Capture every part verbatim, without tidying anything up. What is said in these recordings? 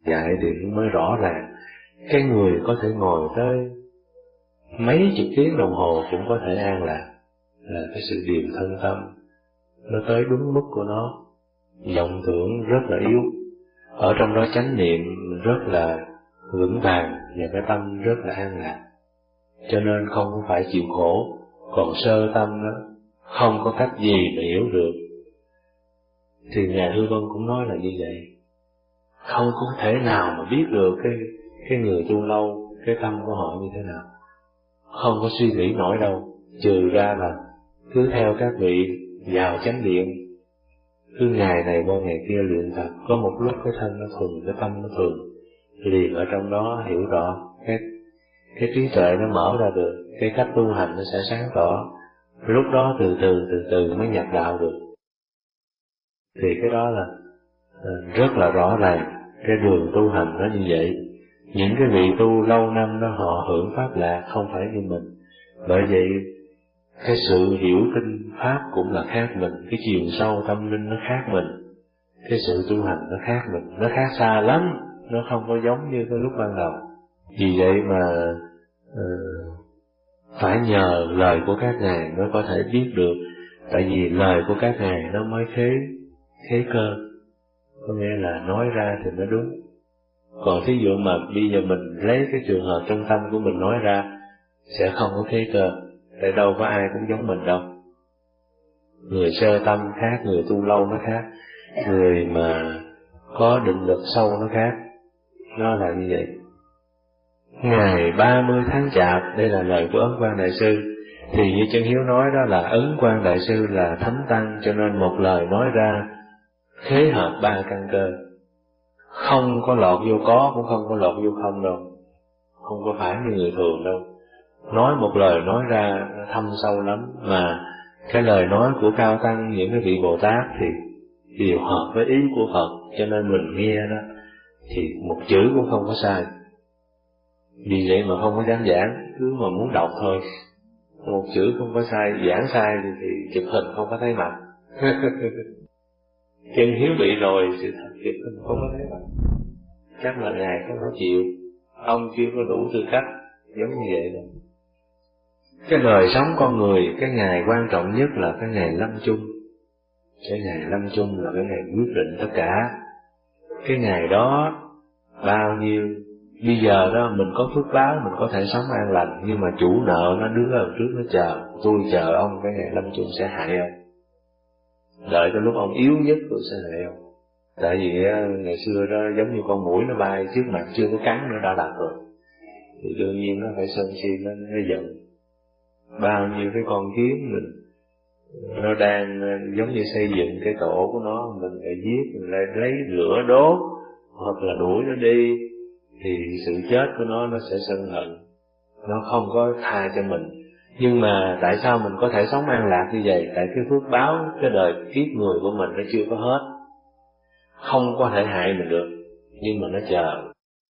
dạy thì mới rõ ràng. Cái người có thể ngồi tới mấy chục tiếng đồng hồ cũng có thể an lạc, là cái sự điềm thân tâm nó tới đúng mức của nó. Vọng tưởng rất là yếu, ở trong đó chánh niệm rất là vững vàng, và cái tâm rất là an lạc. Cho nên không phải chịu khổ. Còn sơ tâm đó không có cách gì mà hiểu được. Thì Ngài Hư Vân cũng nói là như vậy. Không có thể nào mà biết được cái cái người tu lâu, cái tâm của họ như thế nào. Không có suy nghĩ nổi đâu, trừ ra là cứ theo các vị vào chánh điện, cứ ngày này qua ngày kia luyện tập. Có một lúc cái thân nó thuần, cái tâm nó thuần, liền ở trong đó hiểu rõ, cái cái trí tuệ nó mở ra được, cái cách tu hành nó sẽ sáng tỏ. Lúc đó từ từ từ từ mới nhập đạo được. Thì cái đó là rất là rõ ràng, cái đường tu hành nó như vậy. Những cái vị tu lâu năm đó họ hưởng pháp lạc không phải như mình. Bởi vậy cái sự hiểu kinh pháp cũng là khác mình, cái chiều sâu tâm linh nó khác mình, cái sự tu hành nó khác mình, nó khác xa lắm, nó không có giống như cái lúc ban đầu. Vì vậy mà uh, phải nhờ lời của các ngài mới có thể biết được. Tại vì lời của các ngài nó mới khế khế cơ, có nghĩa là nói ra thì nó đúng. Còn thí dụ mà bây giờ mình lấy cái trường hợp trong tâm của mình nói ra sẽ không có khế cơ, tại đâu có ai cũng giống mình đâu. Người sơ tâm khác, người tu lâu nó khác, người mà có định lực sâu nó khác. Nó là như vậy. Ngày ba mươi tháng Chạp, đây là lời của Ấn Quang Đại Sư. Thì như Chân Hiếu nói đó là Ấn Quang Đại Sư là thánh tăng, cho nên một lời nói ra khế hợp ba căn cơ, không có lọt vô có, cũng không có lọt vô không đâu. Không có phải như người thường đâu. Nói một lời nói ra thâm sâu lắm, mà cái lời nói của cao tăng, những cái vị Bồ Tát thì đều hợp với ý của Phật, cho nên mình nghe đó thì một chữ cũng không có sai. Vì vậy mà không có dám giảng, cứ mà muốn đọc thôi, một chữ không có sai. Giảng sai thì, thì chụp hình không có thấy mặt. Chân Hiếu bị rồi, sự thật chụp hình không có thấy mặt. Chắc là Ngài không có chịu, ông chưa có đủ tư cách, giống như vậy rồi. Cái đời sống con người, cái ngày quan trọng nhất là cái ngày lâm chung. Cái ngày lâm chung là cái ngày quyết định tất cả. Cái ngày đó bao nhiêu, bây giờ đó mình có phước báo, mình có thể sống an lành, nhưng mà chủ nợ nó đứng ở trước nó chờ, tôi chờ ông cái ngày lâm chung sẽ hại ông. Đợi tới lúc ông yếu nhất tôi sẽ hại ông. Tại vì ngày xưa đó giống như con muỗi nó bay trước mặt chưa có cắn nó đã đạt rồi, thì đương nhiên nó phải sân si, nó, nó giận. Bao nhiêu cái con kiến mình nó đang giống như xây dựng cái tổ của nó, mình phải giết, mình lại lấy lửa đốt hoặc là đuổi nó đi, thì sự chết của nó nó sẽ sân hận, nó không có tha cho mình. Nhưng mà tại sao mình có thể sống an lạc như vậy? Tại cái phước báo, cái đời kiếp người của mình nó chưa có hết, không có thể hại mình được, nhưng mà nó chờ,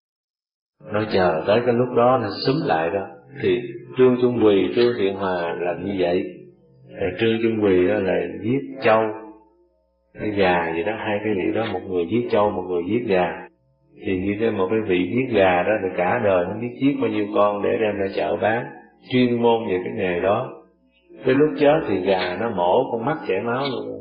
nó chờ tới cái lúc đó nó xúm lại đó. Thì Trương Trung Quỳ, Trương Thiện Hòa làm như vậy. Trương Trung Quỳ đó là giết trâu, cái gà vậy đó, hai cái vị đó, một người giết trâu, một người giết gà. Thì như thế một cái vị giết gà đó thì cả đời nó biết giết bao nhiêu con để đem ra chợ bán, chuyên môn về cái nghề đó. Cái lúc chết thì gà nó mổ con mắt chảy máu luôn.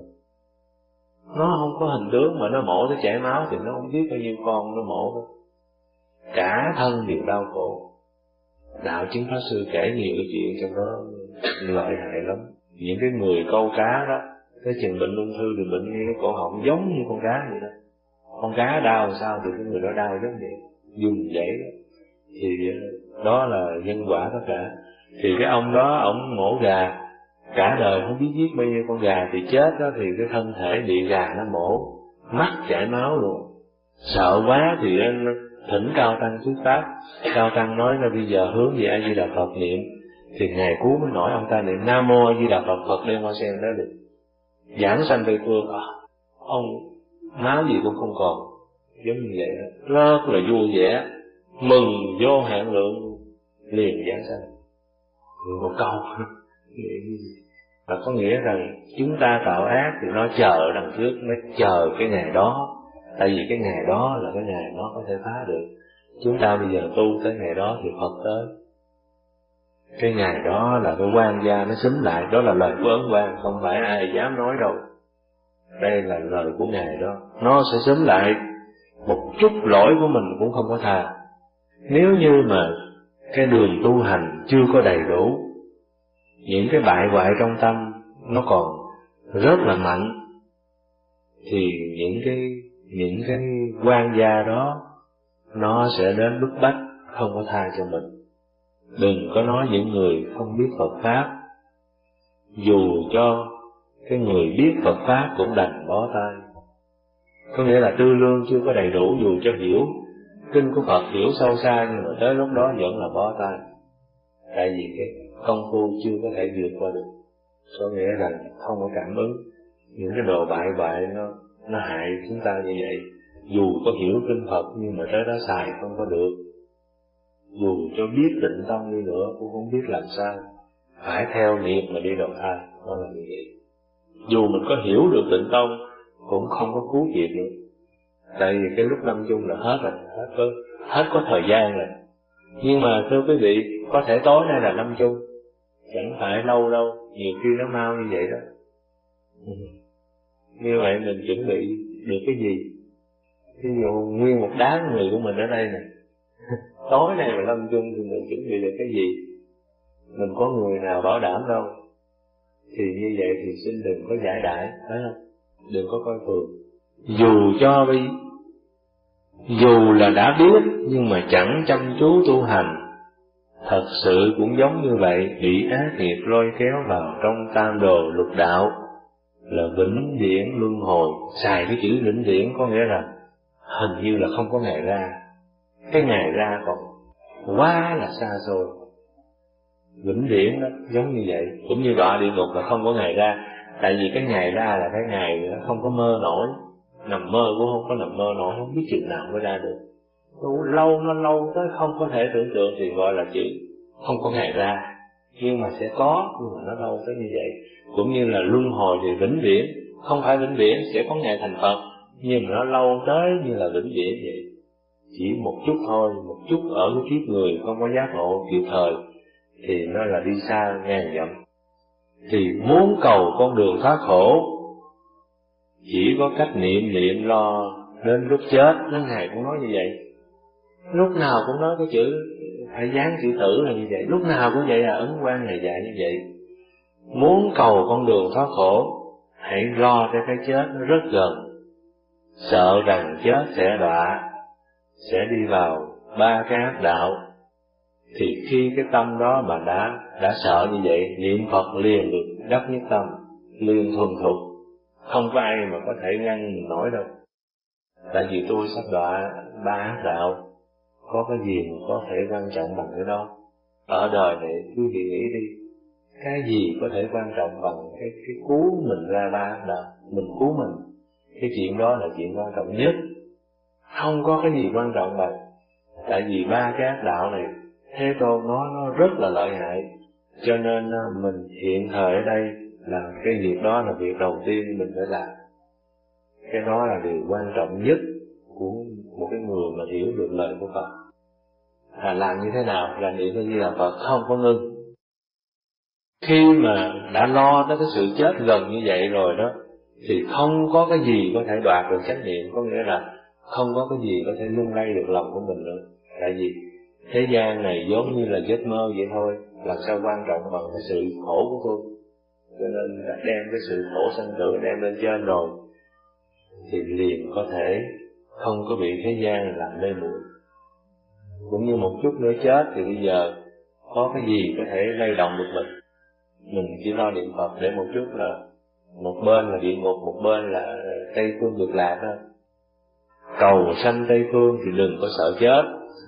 Nó không có hình tướng mà nó mổ tới chảy máu thì nó không biết bao nhiêu con nó mổ đó. Cả thân đều đau khổ. Đạo Chứng Pháp Sư kể nhiều cái chuyện trong đó lợi hại lắm. Những cái người câu cá đó, cái chừng bệnh ung thư thì bệnh như cái cổ họng giống như con cá vậy đó. Con cá đau làm sao thì cái người đó đau giống vậy, dùng vậy đó. Thì đó là nhân quả tất cả. Thì cái ông đó, ông mổ gà, cả đời không biết giết bao nhiêu con gà, thì chết đó thì cái thân thể bị gà nó mổ, mắt chảy máu luôn. Sợ quá thì anh thỉnh Cao Tăng thuyết pháp. Cao Tăng nói là bây giờ hướng về A Di Đà Phật niệm. Thì ngày cuối mới nói ông ta niệm Nam Mô A Di Đà Phật, Phật đem hoa sen đó được giảng sanh Tây Phương. À, ông máu gì cũng không còn, giống như vậy đó. Rất là vui vẻ, mừng vô hạn lượng, liền giảng sanh. Một câu là có nghĩa rằng chúng ta tạo ác thì nó chờ đằng trước, nó chờ cái ngày đó, Tại vì cái ngày đó là cái ngày nó có thể phá được. Chúng ta bây giờ tu tới ngày đó thì Phật tới. Cái ngày đó là cái quan gia nó xúm lại, đó là lời của Ấn Quang, không phải ai dám nói đâu. Đây là lời của Ngài đó, nó sẽ xúm lại, một chút lỗi của mình cũng không có tha. Nếu như mà cái đường tu hành chưa có đầy đủ, những cái bại hoại trong tâm nó còn rất là mạnh, thì những cái những cái quan gia đó nó sẽ đến bức bách, không có tha cho mình. Đừng có nói những người không biết Phật Pháp, dù cho cái người biết Phật Pháp cũng đành bó tay. Có nghĩa là tư lương chưa có đầy đủ, dù cho hiểu kinh của Phật, hiểu sâu xa, nhưng mà tới lúc đó vẫn là bó tay. Tại vì cái công phu chưa có thể vượt qua được. Có nghĩa là không có cảm ứng. Những cái đồ bại bại nó, nó hại chúng ta như vậy. Dù có hiểu kinh Phật nhưng mà tới đó xài không có được. Dù cho biết Tịnh Tông đi nữa cũng không biết làm sao, phải theo nghiệp mà đi đầu thai. Đó là như vậy. Dù mình có hiểu được Tịnh Tông cũng không có cứu kịp nữa. Tại vì cái lúc lâm chung là hết rồi, hết có, hết có thời gian rồi. Nhưng mà thưa quý vị, có thể tối nay là lâm chung, chẳng phải lâu đâu, nhiều khi nó mau như vậy đó. Như vậy mình chuẩn bị được cái gì? Ví dụ nguyên một đám người của mình ở đây này, tối nay mà lâm chung thì mình chuẩn bị được cái gì? Mình có người nào bảo đảm đâu. Thì như vậy thì xin đừng có giải đãi, phải không? Đừng có coi thường. Dù cho đi, dù là đã biết nhưng mà chẳng chăm chú tu hành, thật sự cũng giống như vậy, bị ác nghiệp lôi kéo vào trong tam đồ lục đạo, là vĩnh viễn luân hồi. Xài cái chữ vĩnh viễn có nghĩa là hình như là không có ngày ra. Cái ngày ra còn quá là xa xôi. Vĩnh viễn đó, giống như vậy. Cũng như đọa địa ngục là không có ngày ra. Tại vì cái ngày ra là cái ngày đó không có mơ nổi. Nằm mơ cũng không có nằm mơ nổi, không biết chừng nào mới ra được. Lâu nó lâu tới không có thể tưởng tượng thì gọi là chữ không có ngày ra. Nhưng mà sẽ có, nhưng mà nó lâu tới như vậy. Cũng như là luân hồi thì vĩnh viễn, không phải vĩnh viễn sẽ có ngày thành Phật, nhưng mà nó lâu tới như là vĩnh viễn vậy. Chỉ một chút thôi, một chút ở cái kiếp người không có giác ngộ kịp thời thì nó là đi xa ngàn dặm. Thì muốn cầu con đường thoát khổ, chỉ có cách niệm niệm lo đến lúc chết. Đến Ngài cũng nói như vậy, lúc nào cũng nói cái chữ phải dán chữ tử là như vậy, lúc nào cũng vậy. Là Ấn Quang Ngài dạy như vậy. Muốn cầu con đường thoát khổ, hãy lo cho cái chết nó rất gần. Sợ rằng chết sẽ đọa, sẽ đi vào ba cái ác đạo. Thì khi cái tâm đó mà đã đã sợ như vậy, niệm Phật liền được đắc nhất tâm, liền thuần thục, không có ai mà có thể ngăn mình nổi đâu. Tại vì tôi sắp đọa ba ác đạo, có cái gì mà có thể quan trọng bằng cái đó? Ở đời này quý vị nghĩ đi, cái gì có thể quan trọng bằng cái, cái cứu mình ra ba ác đạo, mình cứu mình. Cái chuyện đó là chuyện quan trọng nhất, không có cái gì quan trọng bằng. Tại vì ba cái ác đạo này Thế Tôn nói nó rất là lợi hại, cho nên mình hiện thời ở đây làm cái việc đó là việc đầu tiên mình phải làm. Cái đó là điều quan trọng nhất của một cái người mà hiểu được lời của Phật. À, làm như thế nào? Là niệm Phật Di Đà Phật không có ngưng. Khi mà đã lo tới cái sự chết gần như vậy rồi đó, thì không có cái gì có thể đoạt được chánh niệm. Có nghĩa là không có cái gì có thể lung lay được lòng của mình nữa. Tại vì thế gian này giống như là giấc mơ vậy thôi, làm sao quan trọng bằng cái sự khổ của tôi. Cho nên đem cái sự khổ sanh tử đem lên trên rồi, thì liền có thể không có bị thế gian làm mê muội. Cũng như một chút nữa chết thì bây giờ có cái gì có thể lay động được mình. Mình chỉ lo niệm Phật để một chút là một bên là địa ngục, một bên là Tây Phương Cực Lạc đó. Cầu sanh Tây Phương thì đừng có sợ chết.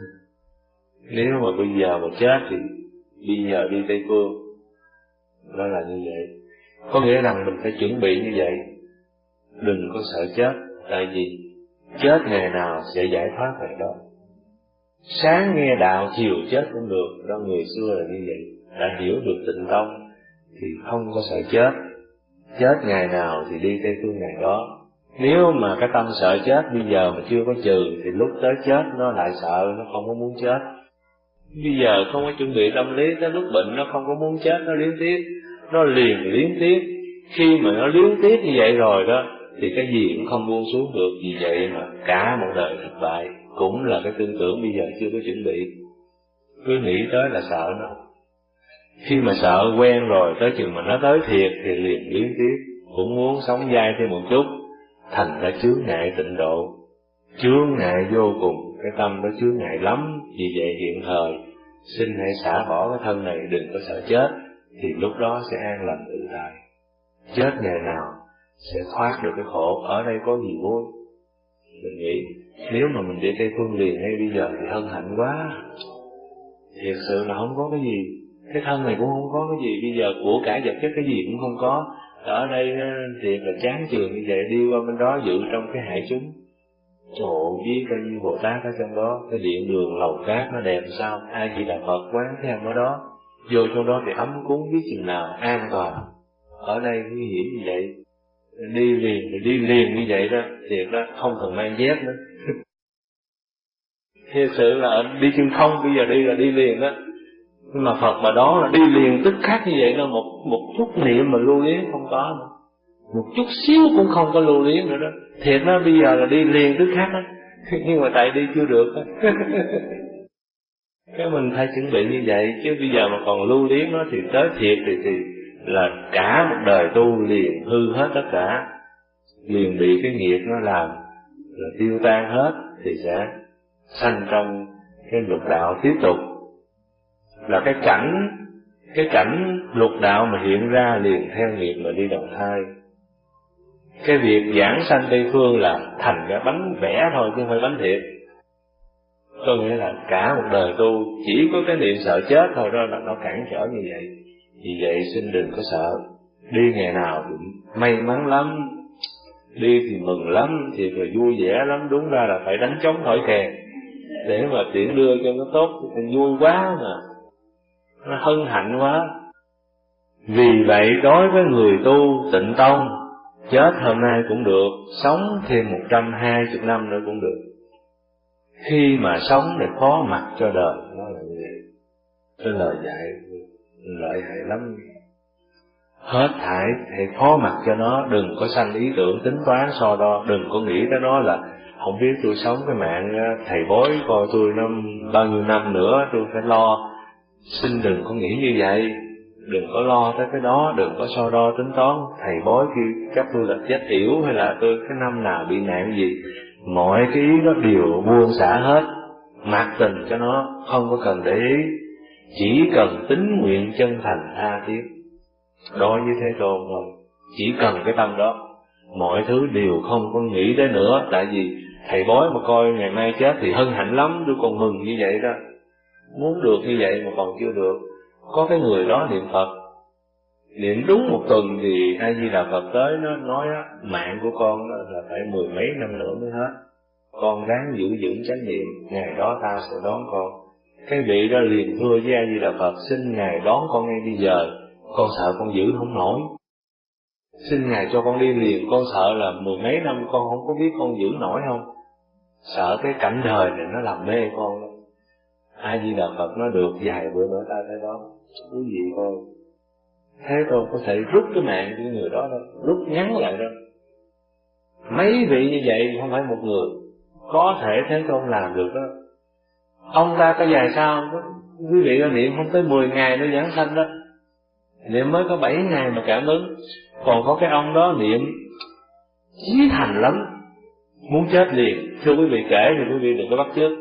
Nếu mà bây giờ mà chết thì bây giờ đi Tây Phương. Đó là như vậy. Có nghĩa rằng mình phải chuẩn bị như vậy. Đừng có sợ chết. Tại vì chết ngày nào sẽ giải thoát ngày đó. Sáng nghe đạo, chiều chết cũng được. Đó, người xưa là như vậy. Đã hiểu được Tịnh Tông thì không có sợ chết. Chết ngày nào thì đi Tây Phương ngày đó. Nếu mà cái tâm sợ chết bây giờ mà chưa có trừ thì lúc tới chết nó lại sợ, nó không có muốn chết. Bây giờ không có chuẩn bị tâm lý, tới lúc bệnh nó không có muốn chết, nó liếm tiếc, nó liền liếm tiếc. Khi mà nó liếm tiếc như vậy rồi đó thì cái gì cũng không buông xuống được. Vì vậy mà cả một đời thất bại cũng là cái tư tưởng bây giờ chưa có chuẩn bị. Cứ nghĩ tới là sợ nó. Khi mà sợ quen rồi, tới chừng mà nó tới thiệt thì liền liếm tiếc, cũng muốn sống dai thêm một chút. Thành ra chướng ngại tịnh độ, chướng ngại vô cùng, cái tâm đó chướng ngại lắm. Vì vậy hiện thời xin hãy xả bỏ cái thân này, đừng có sợ chết, thì lúc đó sẽ an lành tự tại. Chết ngày nào sẽ thoát được cái khổ, ở đây có gì vui. Mình nghĩ nếu mà mình đi Tây Phương liền ngay bây giờ thì hân hạnh quá. Thiệt sự là không có cái gì, cái thân này cũng không có cái gì, bây giờ của cải vật chất cái gì cũng không có. Ở đây thiệt là chán chường như vậy, đi qua bên đó dự trong cái hại chúng. Trời ơi, biết bao nhiêu Bồ Tát ở trong đó, cái điện đường lầu cát nó đẹp sao, ai chỉ là Phật quán theo ở đó, vô trong đó thì ấm cúng biết chừng nào an toàn. Ở đây nguy hiểm như vậy, đi liền thì đi liền như vậy đó, thiệt đó, không cần mang dép nữa. Thiệt sự là đi chân không, bây giờ đi là đi liền đó. Nhưng mà Phật mà đó là đi liền tức khắc như vậy đó, một, một chút niệm mà lưu luyến không có nữa. Một chút xíu cũng không có lưu luyến nữa đó. Thiệt nó bây giờ là đi liền tức khắc đó. Nhưng mà tại đi chưa được đó. Cái mình phải chuẩn bị như vậy, chứ bây giờ mà còn lưu luyến nó thì tới thiệt thì, thì là cả một đời tu liền hư hết tất cả. Liền bị cái nghiệp nó làm là tiêu tan hết, thì sẽ sanh trong cái lục đạo tiếp tục. Là cái cảnh cái cảnh lục đạo mà hiện ra liền theo nghiệp mà đi đầu thai. Cái việc giảng sanh Tây Phương là thành cái bánh vẽ thôi chứ không phải bánh thiệt. Có nghĩa là cả một đời tu chỉ có cái niệm sợ chết thôi, đó là nó cản trở như vậy. Vì vậy xin đừng có sợ. Đi ngày nào cũng may mắn lắm, đi thì mừng lắm, thì là vui vẻ lắm. Đúng ra là phải đánh trống thổi kèn để mà tiễn đưa cho nó tốt, thì vui quá mà, nó hân hạnh quá. Vì vậy đối với người tu tịnh tông, chết hôm nay cũng được, sống thêm một trăm hai mươi năm nữa cũng được. Khi mà sống để phó mặc cho đời, nó là như vậy. Cái lời dạy lợi hại lắm. Hết thảy hãy phó mặc cho nó, đừng có sanh ý tưởng tính toán so đo, đừng có nghĩ tới nó là không biết tôi sống cái mạng thầy bói coi tôi năm bao nhiêu năm nữa tôi phải lo. Xin đừng có nghĩ như vậy, đừng có lo tới cái đó, đừng có so đo tính toán thầy bói kia chắc tôi là chết yểu hay là tôi cái năm nào bị nạn gì. Mọi cái ý đó đều buông xả hết, mặc tình cho nó, không có cần để ý, chỉ cần tín nguyện chân thành tha thiết đối với Thế Tôn thôi. Chỉ cần cái tâm đó, mọi thứ đều không có nghĩ tới nữa. Tại vì thầy bói mà coi ngày mai chết thì hân hạnh lắm, tôi còn mừng như vậy đó, muốn được như vậy mà còn chưa được. Có cái người đó niệm Phật, niệm đúng một tuần thì A Di Đà Phật tới nó nói á, mạng của con là phải mười mấy năm nữa mới hết, con ráng giữ vững chánh niệm, ngày đó ta sẽ đón con. Cái vị đó liền thưa với A Di Đà Phật, xin ngài đón con ngay bây giờ, con sợ con giữ không nổi. Xin ngài cho con đi liền, con sợ là mười mấy năm con không có biết con giữ nổi không, sợ cái cảnh đời này nó làm mê con. A Di Đà Phật nó được vài bữa nữa ta tới đó, quý vị coi Thế Tôn có thể rút cái mạng của người đó đâu, rút ngắn lại đâu. Mấy vị như vậy không phải một người, có thể Thế Tôn làm được đó. Ông ta có dài sao đó, quý vị có niệm không tới mười ngày nó giảng sanh đó, niệm mới có bảy ngày mà cảm ứng. Còn có cái ông đó niệm chí thành lắm, muốn chết liền. Thưa quý vị kể thì quý vị đừng có bắt chước.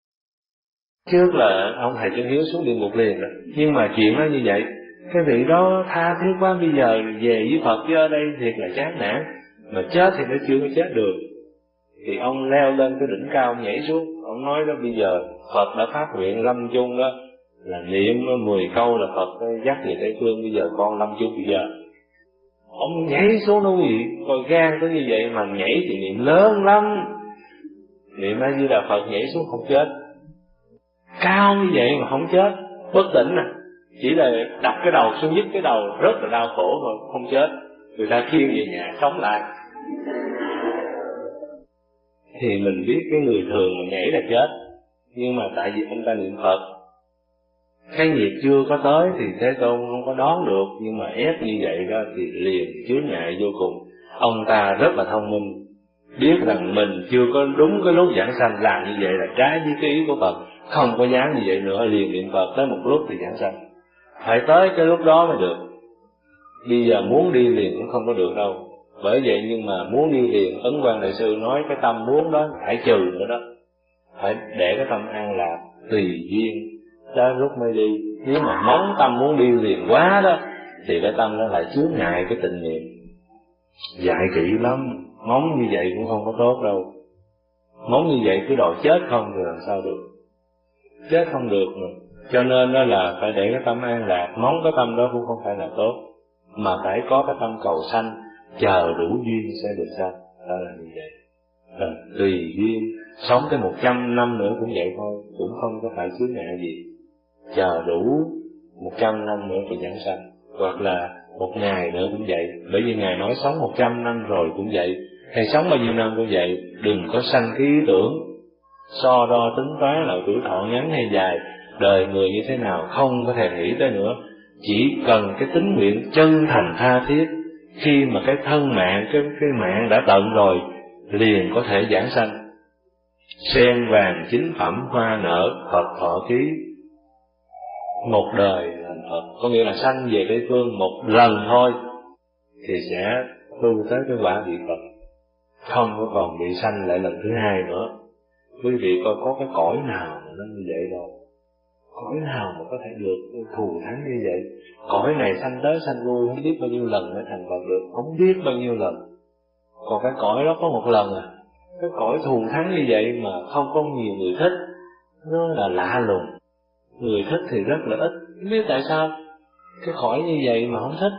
Trước là ông thầy Chân Hiếu xuống địa ngục liền rồi, nhưng mà chuyện nó như vậy. Cái vị đó tha thiết quá, bây giờ về với Phật chứ ở đây thiệt là chán nản, mà chết thì nó chưa có chết được. Thì ông leo lên cái đỉnh cao, ông nhảy xuống, ông nói đó bây giờ Phật đã phát nguyện lâm chung đó, là niệm mười câu là Phật dắt về Tây Phương, bây giờ con lâm chung bây giờ. Ông nhảy xuống đâu gì, coi gan tới như vậy mà nhảy thì niệm lớn lắm. Niệm A Di Đà Phật nhảy xuống không chết, cao như vậy mà không chết, bất tỉnh nè, chỉ là đặt cái đầu xuống nhức cái đầu rất là đau khổ thôi, không chết. Người ta khiêng về nhà sống lại. thì mình biết cái người thường mà nhảy là chết, nhưng mà tại vì ông ta niệm Phật, cái nghiệp chưa có tới thì Thế Tôn không có đón được, nhưng mà ép như vậy đó thì liền chướng ngại vô cùng. Ông ta rất là thông minh, biết rằng mình chưa có đúng cái lúc giảng sanh, làm như vậy là trái với cái ý của Phật, không có dám như vậy nữa, liền niệm Phật tới một lúc thì giảng sanh. Phải tới cái lúc đó mới được. Bây giờ muốn đi liền cũng không có được đâu. Bởi vậy nhưng mà muốn đi liền, Ấn Quang Đại Sư nói cái tâm muốn đó phải trừ nữa đó, phải để cái tâm an lạc tùy duyên tới lúc mới đi. Nếu mà móng tâm muốn đi liền quá đó thì cái tâm nó lại chướng ngại cái tình niệm. Dạy kỹ lắm, móng như vậy cũng không có tốt đâu. Móng như vậy cứ đòi chết không thì làm sao được, chết không được mà. Cho nên đó là phải để cái tâm an lạc. Móng cái tâm đó cũng không phải là tốt, mà phải có cái tâm cầu sanh, chờ đủ duyên sẽ được sanh. Đó là như vậy. À, tùy duyên, sống tới một trăm năm nữa cũng vậy thôi, cũng không có phải chướng ngại gì. Chờ đủ một trăm năm nữa thì giảng sanh, hoặc là một ngày nữa cũng vậy. Bởi vì Ngài nói sống một trăm năm rồi cũng vậy, hay sống bao nhiêu năm cũng vậy. Đừng có sanh cái ý tưởng so đo tính toán là tuổi thọ ngắn hay dài, đời người như thế nào không có thể nghĩ tới nữa. Chỉ cần cái tín nguyện chân thành tha thiết, khi mà cái thân mạng, cái, cái mạng đã tận rồi, liền có thể giảng sanh. Sen vàng chính phẩm hoa nở, Phật thọ ký. Một đời thành Phật, có nghĩa là sanh về Tây Phương một lần thôi thì sẽ tu tới cái quả vị Phật, không có còn bị sanh lại lần thứ hai nữa. Quý vị coi có cái cõi nào mà nó như vậy đâu, cõi nào mà có thể được thù thắng như vậy. Cõi này sanh tới sanh lui không biết bao nhiêu lần mới thành Phật được, không biết bao nhiêu lần. Còn cái cõi đó có một lần à, cái cõi thù thắng như vậy mà không có nhiều người thích, nó là lạ lùng. Người thích thì rất là ít, không biết tại sao cái cõi như vậy mà không thích.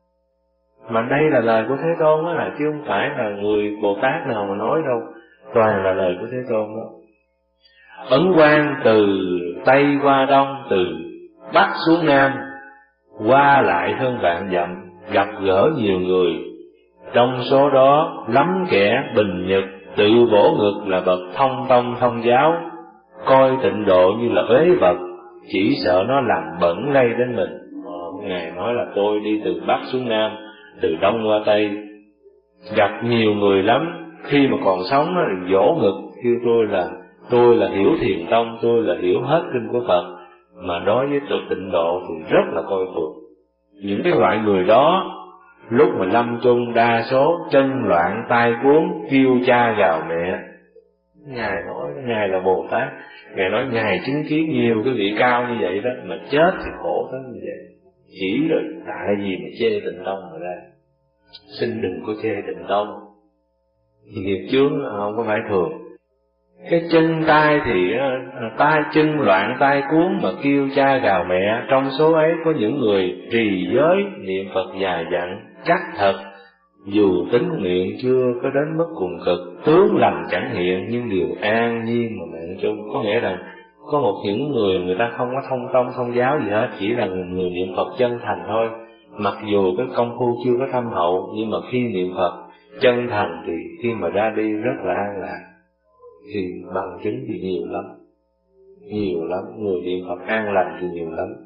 Mà đây là lời của Thế Tôn đó, là chứ không phải là người Bồ Tát nào mà nói đâu, toàn là lời của Thế Tôn đó. Ấn Quang từ Tây qua Đông, từ Bắc xuống Nam, qua lại hơn vạn dặm, gặp gỡ nhiều người. Trong số đó lắm kẻ bình nhật, tự bổ ngực là bậc thông tông thông giáo, coi tịnh độ như là uế vật, chỉ sợ nó làm bẩn lây đến mình. Ngài nói là tôi đi từ Bắc xuống Nam, từ Đông qua Tây, gặp nhiều người lắm. Khi mà còn sống nó vỗ ngực kêu tôi là tôi là hiểu thiền tông, tôi là hiểu hết kinh của Phật, mà đối với tự tịnh độ thì rất là coi thường. Những cái loại người đó lúc mà lâm chung đa số chân loạn tai cuốn, kêu cha gào mẹ. Ngài nói Ngài là Bồ Tát, Ngài nói Ngài chứng kiến nhiều cái vị cao như vậy đó, mà chết thì khổ tới như vậy. Chỉ rồi tại gì mà chê tịnh tông mà ra. Xin đừng có chê tịnh tông, nghiệp chướng không có phải thường. Cái chân tai thì tai chân loạn tai cuốn mà kêu cha gào mẹ. Trong số ấy có những người trì giới niệm Phật dài dặn chắc thật, dù tính nguyện chưa có đến mức cùng cực, tướng lành chẳng hiện nhưng điều an nhiên mà mạng chung. Có nghĩa là có một những người người ta không có thông tông thông giáo gì hết, chỉ là người niệm Phật chân thành thôi. Mặc dù cái công phu chưa có thâm hậu, nhưng mà khi niệm Phật chân thành thì khi mà ra đi rất là an lạc. Thì bằng chứng thì nhiều lắm, nhiều lắm, người niệm Phật an lành thì nhiều lắm.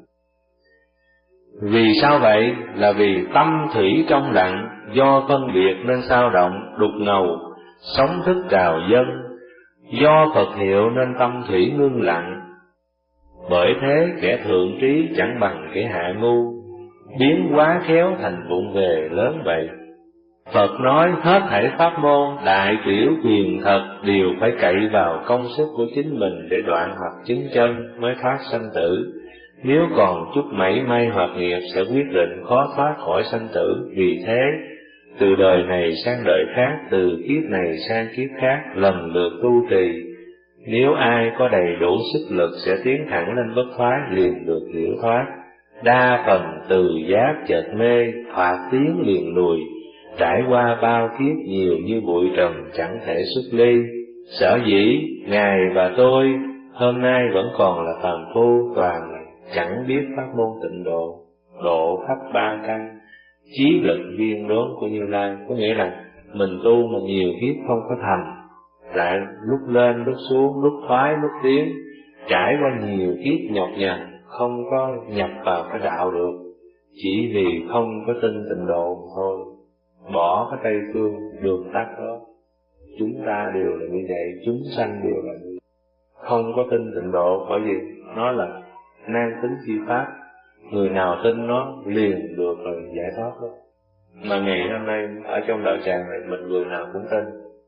Vì sao vậy? Là vì tâm thủy trong lặng, do phân biệt nên sao động, đục ngầu, sống thức trào dâng. Do Phật hiệu nên tâm thủy ngưng lặng, bởi thế kẻ thượng trí chẳng bằng kẻ hạ ngu, biến quá khéo thành vụng về lớn vậy. Phật nói hết thảy pháp môn, đại tiểu quyền thật đều phải cậy vào công sức của chính mình để đoạn hoặc chứng chân mới thoát sanh tử. Nếu còn chút mảy may hoặc nghiệp sẽ quyết định khó thoát khỏi sanh tử. Vì thế, từ đời này sang đời khác, từ kiếp này sang kiếp khác, lần lượt tu trì. Nếu ai có đầy đủ sức lực sẽ tiến thẳng lên bất thoái, liền được liễu thoát. Đa phần từ giác chợt mê, thoạt tiến liền lùi, trải qua bao kiếp nhiều như bụi trần chẳng thể xuất ly. Sở dĩ Ngài và tôi hôm nay vẫn còn là phàm phu, toàn là chẳng biết pháp môn tịnh độ, độ khắp ba căn, chí lực viên đốn của Như Lai. Có nghĩa là mình tu mà nhiều kiếp không có thành, lại lúc lên lúc xuống, lúc thoái lúc tiến, trải qua nhiều kiếp nhọc nhằn, không có nhập vào cái đạo được, chỉ vì không có tin tịnh độ thôi, bỏ cái Tây Phương đường tắt đó. Chúng ta đều là như vậy, chúng sanh đều là như vậy, không có tin tịnh độ, bởi vì nó là nan tính chi pháp, người nào tin nó liền được rồi giải thoát đó. Mà ngày hôm nay ở trong đạo tràng này mình người nào cũng tin.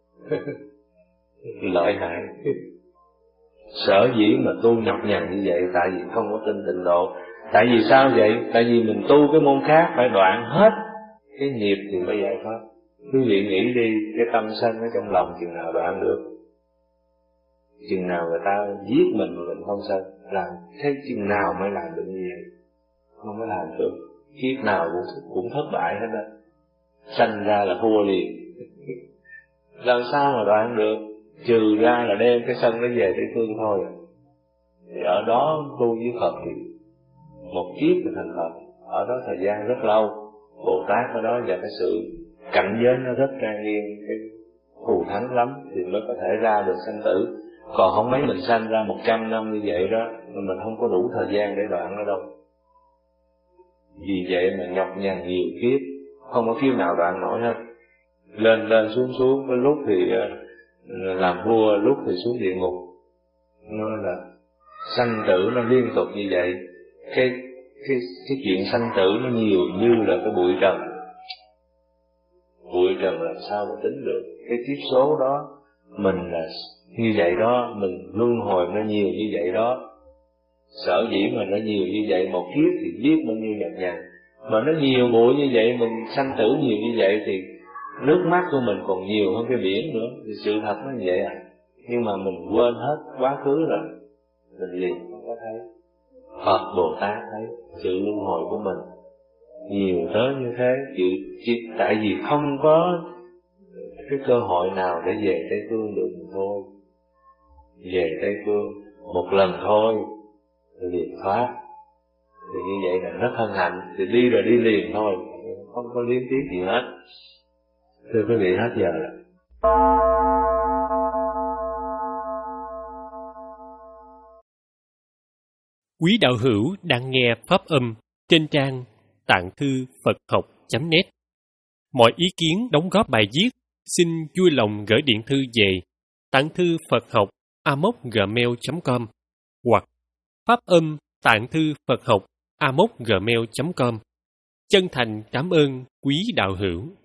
Lợi hại. Sở dĩ mà tu nhọc nhằn như vậy tại vì không có tin tịnh độ. Tại vì sao vậy? Tại vì mình tu cái môn khác phải đoạn hết cái nghiệp thì mới giải thoát. Quý vị nghĩ đi, cái tâm sân ở trong lòng chừng nào đoạn được? Chừng nào người ta giết mình mà mình không sân, làm thế chừng nào mới làm được như vậy? Không có làm được, kiếp nào cũng, cũng thất bại hết đó. Sanh ra là thua liền. Làm sao mà đoạn được? Trừ ra là đem cái sân nó về Tây Phương thôi. Thì ở đó tu với Phật thì một kiếp là thành Phật, ở đó thời gian rất lâu. Bồ Tát ở đó và cái sự cảnh giới nó rất trang nghiêm, cái thù thắng lắm thì mới có thể ra được sanh tử. Còn không mấy mình sanh ra một trăm năm như vậy đó, mình không có đủ thời gian để đoạn nó đâu. Vì vậy mà nhọc nhằn nhiều kiếp, không có kiếp nào đoạn nổi hết. Lên lên xuống xuống, cái lúc thì làm vua, lúc thì xuống địa ngục. Nó là sanh tử nó liên tục như vậy. Cái cái cái chuyện sanh tử nó nhiều như là cái bụi trần. Bụi trần làm sao mà tính được? Cái kiếp số đó mình là như vậy đó, mình luân hồi nó nhiều như vậy đó. Sở dĩ mà nó nhiều như vậy, một kiếp thì biết bao nhiêu nhọc nhằn, mà nó nhiều bụi như vậy, mình sanh tử nhiều như vậy thì nước mắt của mình còn nhiều hơn cái biển nữa. Thì sự thật nó như vậy à. Nhưng mà mình quên hết quá khứ rồi, mình liền không có thấy. Phật Bồ Tát thấy sự luân hồi của mình nhiều tới như thế, chỉ, chỉ tại vì không có cái cơ hội nào để về Tây Phương được thôi. Về Tây Phương một lần thôi liền thoát, thì như vậy là rất hân hạnh. Thì đi rồi đi liền thôi, không có liên tiếp gì hết. Thưa quý vị, hết giờ rồi. Quý đạo hữu đang nghe pháp âm trên trang tạng thư Phật học chấm net. Mọi ý kiến đóng góp bài viết xin vui lòng gửi điện thư về tạng thư Phật học a mốc gmail chấm com hoặc pháp âm tạng thư Phật học a mốc gmail chấm com. Chân thành cảm ơn quý đạo hữu.